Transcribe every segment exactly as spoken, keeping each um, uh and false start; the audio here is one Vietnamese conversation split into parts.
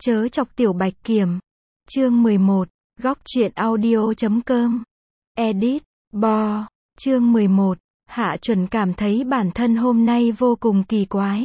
Chớ chọc tiểu bạch kiểm. Chương mười một. Góc truyện audio chấm com. Edit. Bo. Chương mười một. Hạ Chuẩn cảm thấy bản thân hôm nay vô cùng kỳ quái.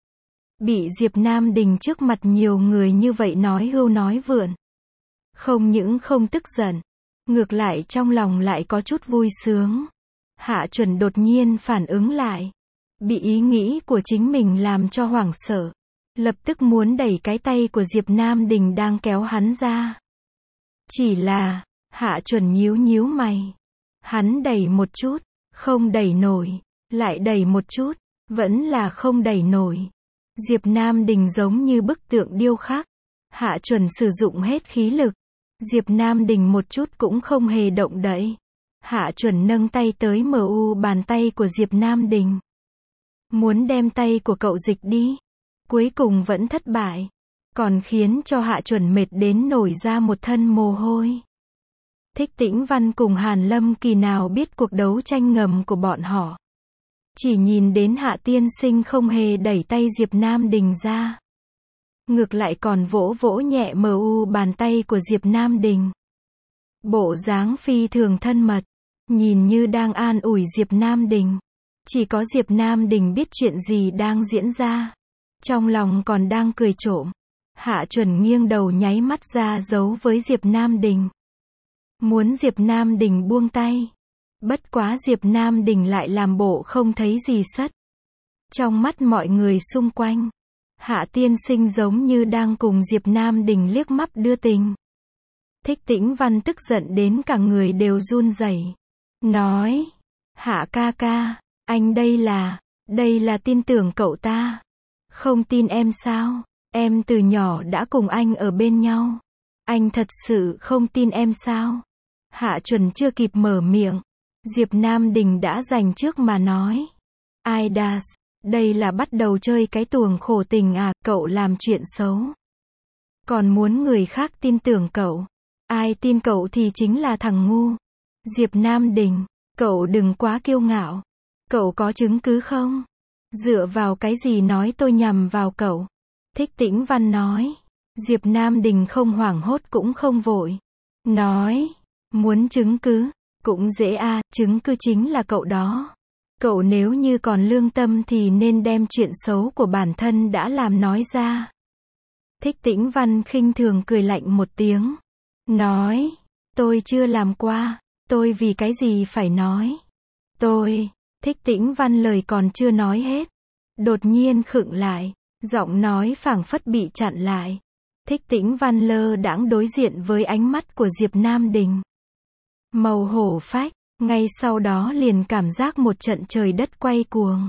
Bị Diệp Nam Đình trước mặt nhiều người như vậy nói hưu nói vượn. Không những không tức giận, ngược lại trong lòng lại có chút vui sướng. Hạ Chuẩn đột nhiên phản ứng lại. Bị ý nghĩ của chính mình làm cho hoảng sợ. Lập tức muốn đẩy cái tay của Diệp Nam Đình đang kéo hắn ra. Chỉ là, Hạ Chuẩn nhíu nhíu mày. Hắn đẩy một chút, không đẩy nổi. Lại đẩy một chút, vẫn là không đẩy nổi. Diệp Nam Đình giống như bức tượng điêu khắc. Hạ Chuẩn sử dụng hết khí lực. Diệp Nam Đình một chút cũng không hề động đậy. Hạ Chuẩn nâng tay tới mờ u bàn tay của Diệp Nam Đình. Muốn đem tay của cậu dịch đi. Cuối cùng vẫn thất bại. Còn khiến cho Hạ Chuẩn mệt đến nổi ra một thân mồ hôi. Thích Tĩnh Văn cùng Hàn Lâm Kỳ nào biết cuộc đấu tranh ngầm của bọn họ. Chỉ nhìn đến Hạ tiên sinh không hề đẩy tay Diệp Nam Đình ra. Ngược lại còn vỗ vỗ nhẹ mờ u bàn tay của Diệp Nam Đình. Bộ dáng phi thường thân mật. Nhìn như đang an ủi Diệp Nam Đình. Chỉ có Diệp Nam Đình biết chuyện gì đang diễn ra. Trong lòng còn đang cười trộm. Hạ Chuẩn nghiêng đầu nháy mắt ra dấu với Diệp Nam Đình. Muốn Diệp Nam Đình buông tay. Bất quá Diệp Nam Đình lại làm bộ không thấy gì sất. Trong mắt mọi người xung quanh, Hạ tiên sinh giống như đang cùng Diệp Nam Đình liếc mắt đưa tình. Thích Tĩnh Văn tức giận đến cả người đều run rẩy. Nói, Hạ ca ca, anh đây là, đây là tin tưởng cậu ta. Không tin em sao? Em từ nhỏ đã cùng anh ở bên nhau. Anh thật sự không tin em sao? Hạ Chuẩn chưa kịp mở miệng. Diệp Nam Đình đã giành trước mà nói. Aidas, đây là bắt đầu chơi cái tuồng khổ tình à, cậu làm chuyện xấu. Còn muốn người khác tin tưởng cậu. Ai tin cậu thì chính là thằng ngu. Diệp Nam Đình, cậu đừng quá kiêu ngạo. Cậu có chứng cứ không? Dựa vào cái gì nói tôi nhằm vào cậu? Thích Tĩnh Văn nói. Diệp Nam Đình không hoảng hốt cũng không vội. Nói, muốn chứng cứ, cũng dễ à, chứng cứ chính là cậu đó. Cậu nếu như còn lương tâm thì nên đem chuyện xấu của bản thân đã làm nói ra. Thích Tĩnh Văn khinh thường cười lạnh một tiếng. Nói, tôi chưa làm qua, tôi vì cái gì phải nói. Tôi, Thích Tĩnh Văn lời còn chưa nói hết. Đột nhiên khựng lại, giọng nói phảng phất bị chặn lại. Thích Tĩnh Văn lơ đãng đối diện với ánh mắt của Diệp Nam Đình. Màu hổ phách, ngay sau đó liền cảm giác một trận trời đất quay cuồng.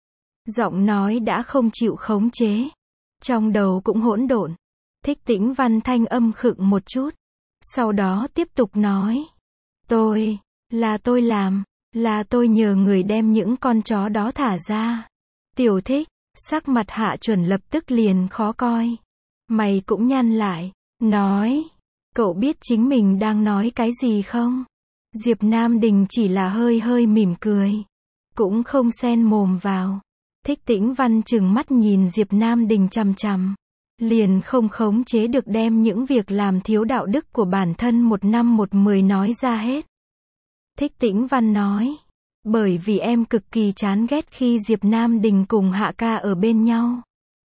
Giọng nói đã không chịu khống chế. Trong đầu cũng hỗn độn. Thích Tĩnh Văn thanh âm khựng một chút. Sau đó tiếp tục nói. Tôi, là tôi làm, là tôi nhờ người đem những con chó đó thả ra. Tiểu Thích, sắc mặt Hạ Chuẩn lập tức liền khó coi. Mày cũng nhăn lại, nói. Cậu biết chính mình đang nói cái gì không? Diệp Nam Đình chỉ là hơi hơi mỉm cười. Cũng không xen mồm vào. Thích Tĩnh Văn trừng mắt nhìn Diệp Nam Đình chằm chằm. Liền không khống chế được đem những việc làm thiếu đạo đức của bản thân một năm một mười nói ra hết. Thích Tĩnh Văn nói. Bởi vì em cực kỳ chán ghét khi Diệp Nam Đình cùng Hạ ca ở bên nhau.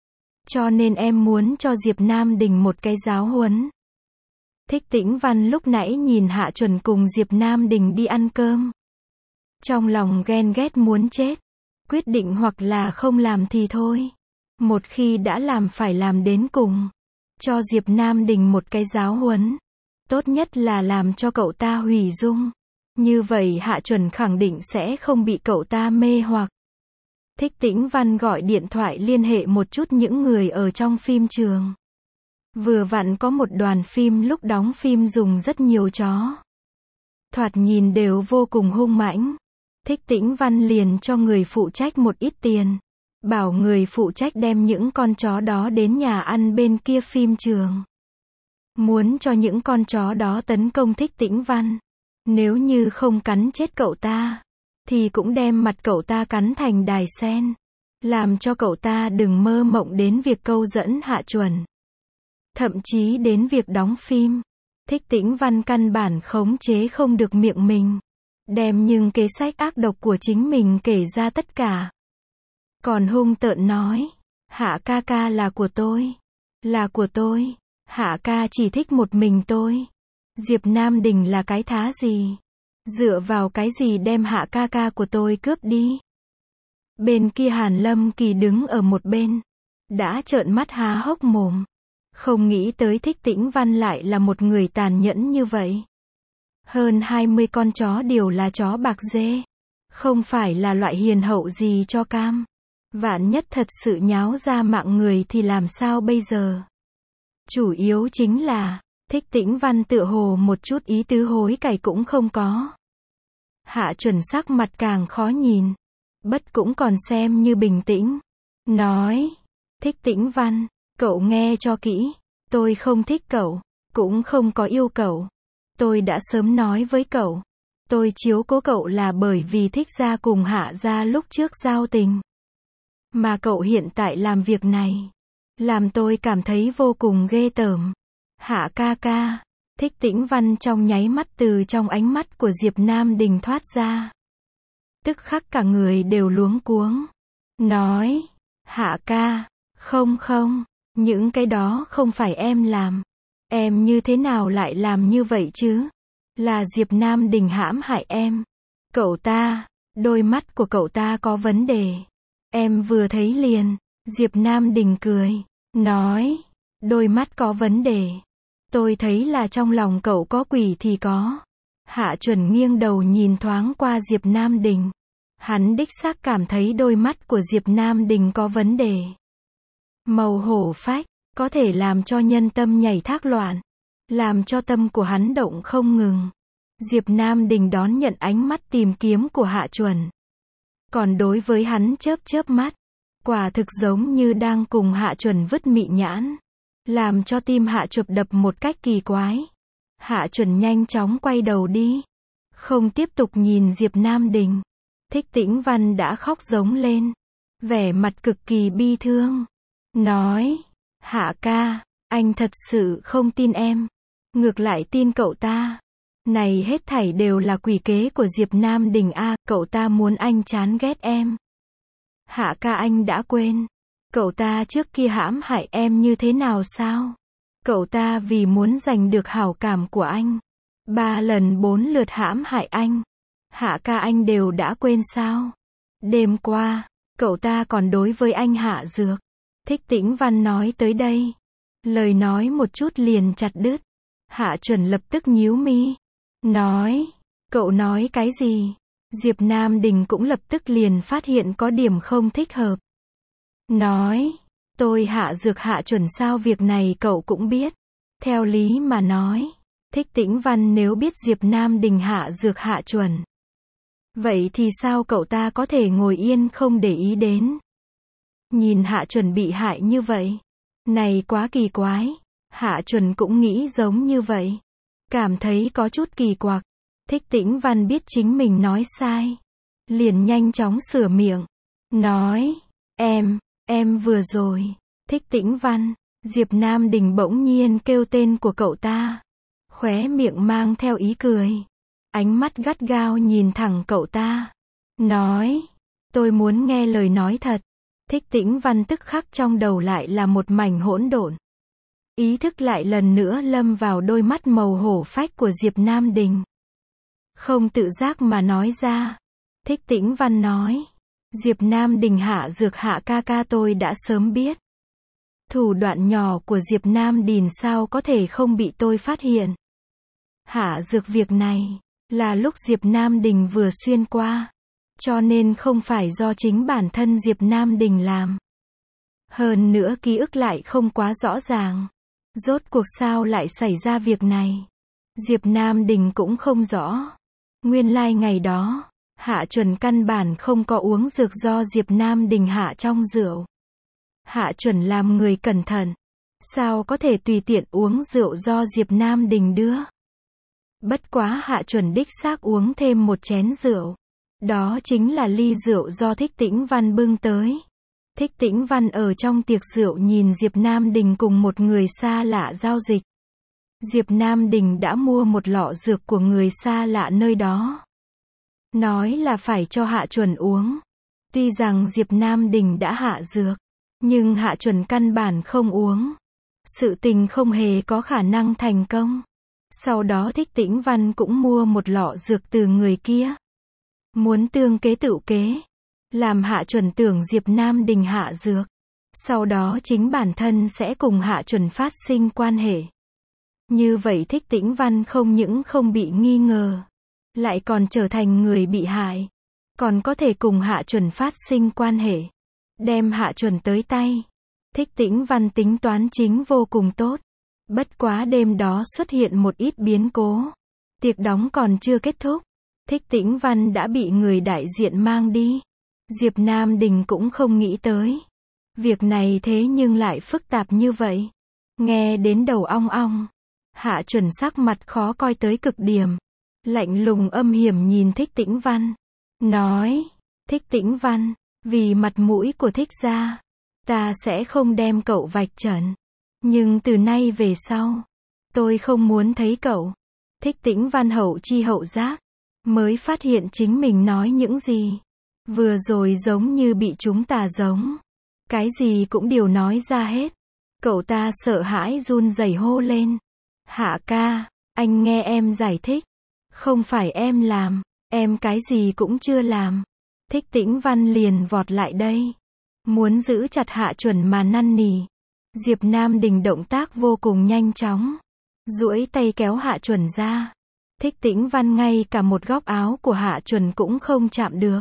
Cho nên em muốn cho Diệp Nam Đình một cái giáo huấn. Thích Tĩnh Văn lúc nãy nhìn Hạ Chuẩn cùng Diệp Nam Đình đi ăn cơm. Trong lòng ghen ghét muốn chết. Quyết định hoặc là không làm thì thôi. Một khi đã làm phải làm đến cùng. Cho Diệp Nam Đình một cái giáo huấn. Tốt nhất là làm cho cậu ta hủy dung. Như vậy Hạ Chuẩn khẳng định sẽ không bị cậu ta mê hoặc. Thích Tĩnh Văn gọi điện thoại liên hệ một chút những người ở trong phim trường. Vừa vặn có một đoàn phim lúc đóng phim dùng rất nhiều chó. Thoạt nhìn đều vô cùng hung mãnh. Thích Tĩnh Văn liền cho người phụ trách một ít tiền. Bảo người phụ trách đem những con chó đó đến nhà ăn bên kia phim trường. Muốn cho những con chó đó tấn công Thích Tĩnh Văn. Nếu như không cắn chết cậu ta, thì cũng đem mặt cậu ta cắn thành đài sen. Làm cho cậu ta đừng mơ mộng đến việc câu dẫn Hạ Chuẩn. Thậm chí đến việc đóng phim, Thích Tĩnh Văn căn bản khống chế không được miệng mình. Đem những kế sách ác độc của chính mình kể ra tất cả. Còn hung tợn nói, Hạ ca ca là của tôi. Là của tôi. Hạ ca chỉ thích một mình tôi. Diệp Nam Đình là cái thá gì? Dựa vào cái gì đem Hạ ca ca của tôi cướp đi? Bên kia Hàn Lâm Kỳ đứng ở một bên, đã trợn mắt há hốc mồm. Không nghĩ tới Thích Tĩnh Văn lại là một người tàn nhẫn như vậy. Hơn hai mươi con chó đều là chó bạc dê. Không phải là loại hiền hậu gì cho cam. Vạn nhất thật sự nháo ra mạng người thì làm sao bây giờ? Chủ yếu chính là, Thích Tĩnh Văn tựa hồ một chút ý tứ hối cải cũng không có. Hạ Chuẩn sắc mặt càng khó nhìn. Bất cũng còn xem như bình tĩnh. Nói, Thích Tĩnh Văn, cậu nghe cho kỹ. Tôi không thích cậu, cũng không có yêu cậu. Tôi đã sớm nói với cậu. Tôi chiếu cố cậu là bởi vì thích gia cùng Hạ gia lúc trước giao tình. Mà cậu hiện tại làm việc này, làm tôi cảm thấy vô cùng ghê tởm. Hạ ca ca, Thích Tĩnh Văn trong nháy mắt từ trong ánh mắt của Diệp Nam Đình thoát ra. Tức khắc cả người đều luống cuống. Nói, Hạ ca, không không, những cái đó không phải em làm. Em như thế nào lại làm như vậy chứ? Là Diệp Nam Đình hãm hại em. Cậu ta, đôi mắt của cậu ta có vấn đề. Em vừa thấy liền. Diệp Nam Đình cười, nói, đôi mắt có vấn đề. Tôi thấy là trong lòng cậu có quỷ thì có. Hạ Chuẩn nghiêng đầu nhìn thoáng qua Diệp Nam Đình. Hắn đích xác cảm thấy đôi mắt của Diệp Nam Đình có vấn đề. Màu hổ phách, có thể làm cho nhân tâm nhảy thác loạn. Làm cho tâm của hắn động không ngừng. Diệp Nam Đình đón nhận ánh mắt tìm kiếm của Hạ Chuẩn. Còn đối với hắn chớp chớp mắt. Quả thực giống như đang cùng Hạ Chuẩn vứt mị nhãn. Làm cho tim Hạ Chụp đập một cách kỳ quái. Hạ Chuẩn nhanh chóng quay đầu đi. Không tiếp tục nhìn Diệp Nam Đình. Thích Tĩnh Văn đã khóc giống lên. Vẻ mặt cực kỳ bi thương. Nói, Hạ ca, anh thật sự không tin em. Ngược lại tin cậu ta. Này hết thảy đều là quỷ kế của Diệp Nam Đình a, à, cậu ta muốn anh chán ghét em. Hạ ca anh đã quên. Cậu ta trước kia hãm hại em như thế nào sao? Cậu ta vì muốn giành được hảo cảm của anh. Ba lần bốn lượt hãm hại anh. Hạ ca anh đều đã quên sao? Đêm qua, cậu ta còn đối với anh hạ dược. Thích Tĩnh Văn nói tới đây. Lời nói một chút liền chặt đứt. Hạ Chuẩn lập tức nhíu mi. Nói, cậu nói cái gì? Diệp Nam Đình cũng lập tức liền phát hiện có điểm không thích hợp. Nói, tôi hạ dược Hạ Chuẩn sao việc này cậu cũng biết. Theo lý mà nói, Thích Tĩnh Văn nếu biết Diệp Nam Đình hạ dược Hạ Chuẩn. Vậy thì sao cậu ta có thể ngồi yên không để ý đến? Nhìn Hạ Chuẩn bị hại như vậy. Này quá kỳ quái. Hạ Chuẩn cũng nghĩ giống như vậy. Cảm thấy có chút kỳ quặc. Thích Tĩnh Văn biết chính mình nói sai. Liền nhanh chóng sửa miệng. Nói, em, em vừa rồi. Thích Tĩnh Văn. Diệp Nam Đình bỗng nhiên kêu tên của cậu ta. Khóe miệng mang theo ý cười. Ánh mắt gắt gao nhìn thẳng cậu ta. Nói, tôi muốn nghe lời nói thật. Thích Tĩnh Văn tức khắc trong đầu lại là một mảnh hỗn độn. Ý thức lại lần nữa lâm vào đôi mắt màu hổ phách của Diệp Nam Đình. Không tự giác mà nói ra. Thích Tĩnh Văn nói. Diệp Nam Đình hạ dược Hạ ca ca tôi đã sớm biết. Thủ đoạn nhỏ của Diệp Nam Đình sao có thể không bị tôi phát hiện. Hạ dược việc này, là lúc Diệp Nam Đình vừa xuyên qua. Cho nên không phải do chính bản thân Diệp Nam Đình làm. Hơn nữa ký ức lại không quá rõ ràng. Rốt cuộc sao lại xảy ra việc này? Diệp Nam Đình cũng không rõ. Nguyên lai like ngày đó, Hạ Chuẩn căn bản không có uống dược do Diệp Nam Đình hạ trong rượu. Hạ Chuẩn làm người cẩn thận. Sao có thể tùy tiện uống rượu do Diệp Nam Đình đưa? Bất quá Hạ Chuẩn đích xác uống thêm một chén rượu. Đó chính là ly rượu do Thích Tĩnh Văn bưng tới. Thích Tĩnh Văn ở trong tiệc rượu nhìn Diệp Nam Đình cùng một người xa lạ giao dịch. Diệp Nam Đình đã mua một lọ dược của người xa lạ nơi đó. Nói là phải cho Hạ Chuẩn uống. Tuy rằng Diệp Nam Đình đã hạ dược, nhưng Hạ Chuẩn căn bản không uống. Sự tình không hề có khả năng thành công. Sau đó Thích Tĩnh Văn cũng mua một lọ dược từ người kia. Muốn tương kế tựu kế. Làm Hạ Chuẩn tưởng Diệp Nam Đình hạ dược. Sau đó chính bản thân sẽ cùng Hạ Chuẩn phát sinh quan hệ. Như vậy Thích Tĩnh Văn không những không bị nghi ngờ, lại còn trở thành người bị hại. Còn có thể cùng Hạ Chuẩn phát sinh quan hệ. Đem Hạ Chuẩn tới tay. Thích Tĩnh Văn tính toán chính vô cùng tốt. Bất quá đêm đó xuất hiện một ít biến cố. Tiệc đóng còn chưa kết thúc. Thích Tĩnh Văn đã bị người đại diện mang đi. Diệp Nam Đình cũng không nghĩ tới. Việc này thế nhưng lại phức tạp như vậy. Nghe đến đầu ong ong. Hạ Chuẩn sắc mặt khó coi tới cực điểm. Lạnh lùng âm hiểm nhìn Thích Tĩnh Văn. Nói, Thích Tĩnh Văn, vì mặt mũi của Thích gia, ta sẽ không đem cậu vạch trần. Nhưng từ nay về sau, tôi không muốn thấy cậu. Thích Tĩnh Văn hậu chi hậu giác, mới phát hiện chính mình nói những gì. Vừa rồi giống như bị chúng tà giống. Cái gì cũng đều nói ra hết. Cậu ta sợ hãi run rẩy hô lên. Hạ ca, anh nghe em giải thích. Không phải em làm, em cái gì cũng chưa làm. Thích Tĩnh Văn liền vọt lại đây. Muốn giữ chặt Hạ Chuẩn mà năn nỉ. Diệp Nam Đình động tác vô cùng nhanh chóng. Duỗi tay kéo Hạ Chuẩn ra. Thích Tĩnh Văn ngay cả một góc áo của Hạ Chuẩn cũng không chạm được.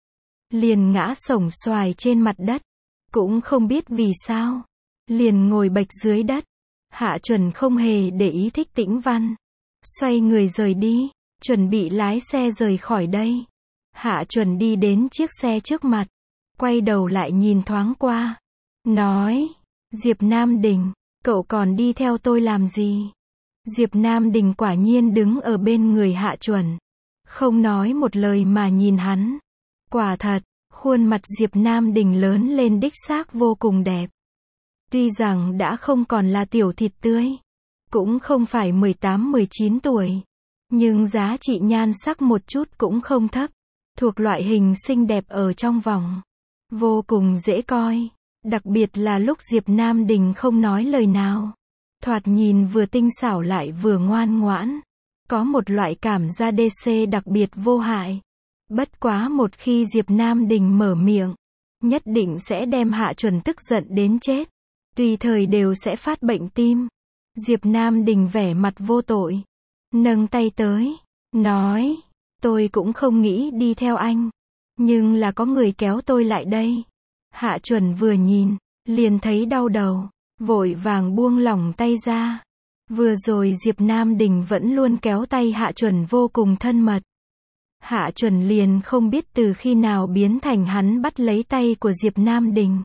Liền ngã xổm xoài trên mặt đất. Cũng không biết vì sao. Liền ngồi bệt dưới đất. Hạ Chuẩn không hề để ý Thích Tĩnh Văn. Xoay người rời đi. Chuẩn bị lái xe rời khỏi đây. Hạ Chuẩn đi đến chiếc xe trước mặt. Quay đầu lại nhìn thoáng qua. Nói. Diệp Nam Đình, cậu còn đi theo tôi làm gì? Diệp Nam Đình quả nhiên đứng ở bên người Hạ Chuẩn. Không nói một lời mà nhìn hắn. Quả thật, khuôn mặt Diệp Nam Đình lớn lên đích xác vô cùng đẹp. Tuy rằng đã không còn là tiểu thịt tươi. Cũng không phải mười tám mười chín tuổi. Nhưng giá trị nhan sắc một chút cũng không thấp. Thuộc loại hình xinh đẹp ở trong vòng. Vô cùng dễ coi. Đặc biệt là lúc Diệp Nam Đình không nói lời nào. Thoạt nhìn vừa tinh xảo lại vừa ngoan ngoãn. Có một loại cảm giác đê xê đặc biệt vô hại. Bất quá một khi Diệp Nam Đình mở miệng, nhất định sẽ đem Hạ Chuẩn tức giận đến chết. Tùy thời đều sẽ phát bệnh tim. Diệp Nam Đình vẻ mặt vô tội. Nâng tay tới. Nói. Tôi cũng không nghĩ đi theo anh. Nhưng là có người kéo tôi lại đây. Hạ Chuẩn vừa nhìn. Liền thấy đau đầu. Vội vàng buông lỏng tay ra. Vừa rồi Diệp Nam Đình vẫn luôn kéo tay Hạ Chuẩn vô cùng thân mật. Hạ Chuẩn liền không biết từ khi nào biến thành hắn bắt lấy tay của Diệp Nam Đình.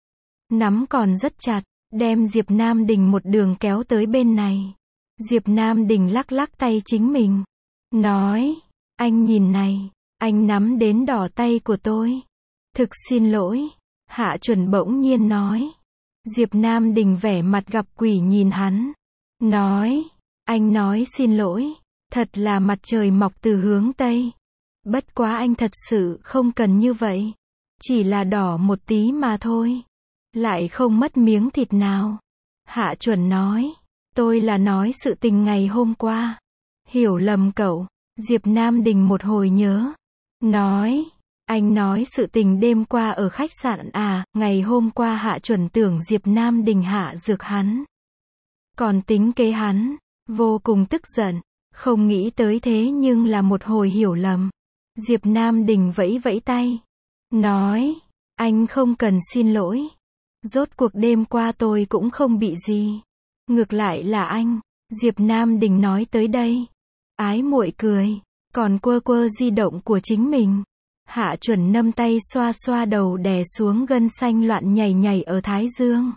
Nắm còn rất chặt. Đem Diệp Nam Đình một đường kéo tới bên này. Diệp Nam Đình lắc lắc tay chính mình. Nói. Anh nhìn này. Anh nắm đến đỏ tay của tôi. Thực xin lỗi. Hạ Chuẩn bỗng nhiên nói. Diệp Nam Đình vẻ mặt gặp quỷ nhìn hắn. Nói. Anh nói xin lỗi. Thật là mặt trời mọc từ hướng Tây. Bất quá anh thật sự không cần như vậy. Chỉ là đỏ một tí mà thôi. Lại không mất miếng thịt nào. Hạ Chuẩn nói. Tôi là nói sự tình ngày hôm qua. Hiểu lầm cậu. Diệp Nam Đình một hồi nhớ. Nói. Anh nói sự tình đêm qua ở khách sạn à, ngày hôm qua Hạ Chuẩn tưởng Diệp Nam Đình hạ dược hắn. Còn tính kế hắn. Vô cùng tức giận. Không nghĩ tới thế nhưng là một hồi hiểu lầm. Diệp Nam Đình vẫy vẫy tay. Nói. Anh không cần xin lỗi. Rốt cuộc đêm qua tôi cũng không bị gì. Ngược lại là anh. Diệp Nam Đình nói tới đây. Ái muội cười. Còn quơ quơ di động của chính mình. Hạ Chuẩn nâng tay xoa xoa đầu đè xuống gân xanh loạn nhảy nhảy ở thái dương.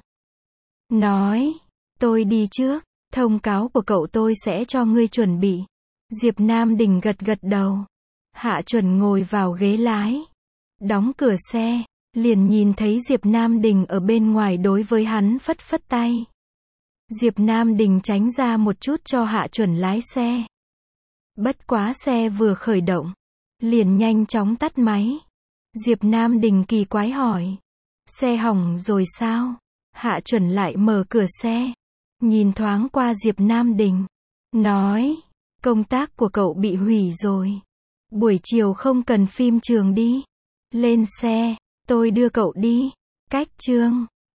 Nói. Tôi đi trước. Thông cáo của cậu tôi sẽ cho ngươi chuẩn bị. Diệp Nam Đình gật gật đầu. Hạ Chuẩn ngồi vào ghế lái. Đóng cửa xe. liền nhìn thấy Diệp Nam Đình ở bên ngoài đối với hắn phất phất tay. Diệp Nam Đình tránh ra một chút cho Hạ Chuẩn lái xe. Bất quá xe vừa khởi động, liền nhanh chóng tắt máy. Diệp Nam Đình kỳ quái hỏi. Xe hỏng rồi sao? Hạ Chuẩn lại mở cửa xe. Nhìn thoáng qua Diệp Nam Đình. Nói, công tác của cậu bị hủy rồi. Buổi chiều không cần phim trường đi. Lên xe, tôi đưa cậu đi. Cách chương